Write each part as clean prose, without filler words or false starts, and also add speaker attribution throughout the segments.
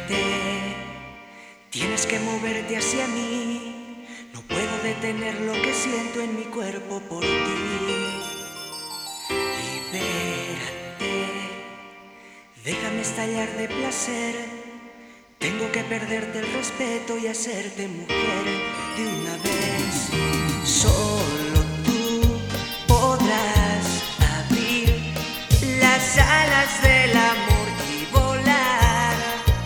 Speaker 1: Tienes que moverte hacia mí, no puedo detener lo que siento en mi cuerpo por ti. Libérate, déjame estallar de placer. Tengo que perderte el respeto y hacerte mujer de una vez. Solo tú podrás abrir las alas del amor y volar.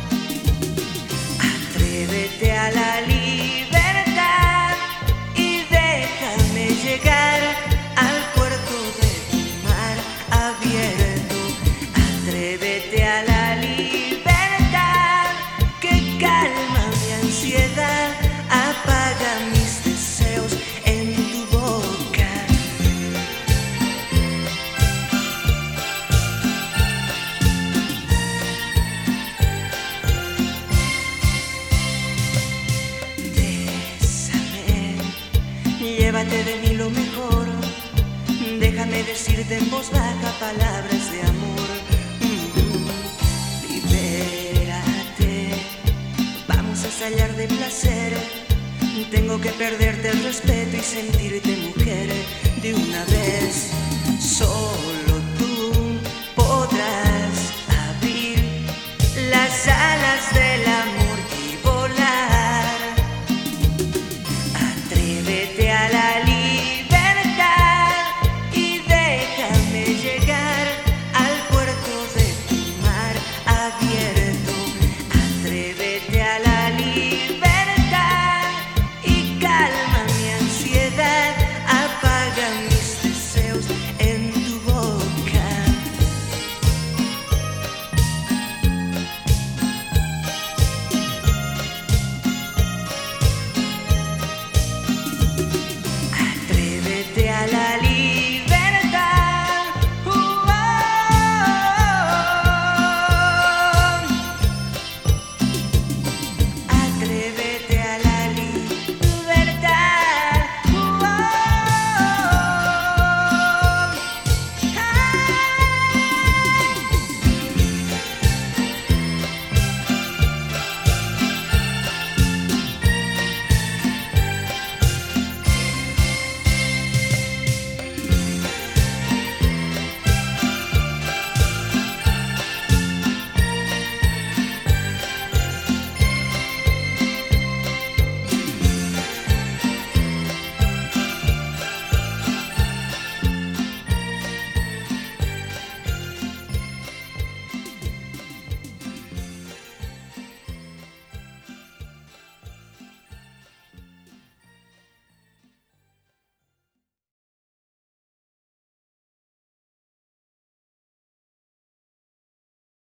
Speaker 1: Atrévete a la libertad y déjame llegar al puerto de tu mar abierto. Atrévete a la libertad que calma mi ansiedad, apaga mis deseos en tu boca. Bésame, llévate de mí lo mejor. Déjame decirte en voz baja palabras de amor. Libérate, vamos a estallar de placer. Tengo que perderte el respeto y sentirte mujer de una vez. Solo tú podrás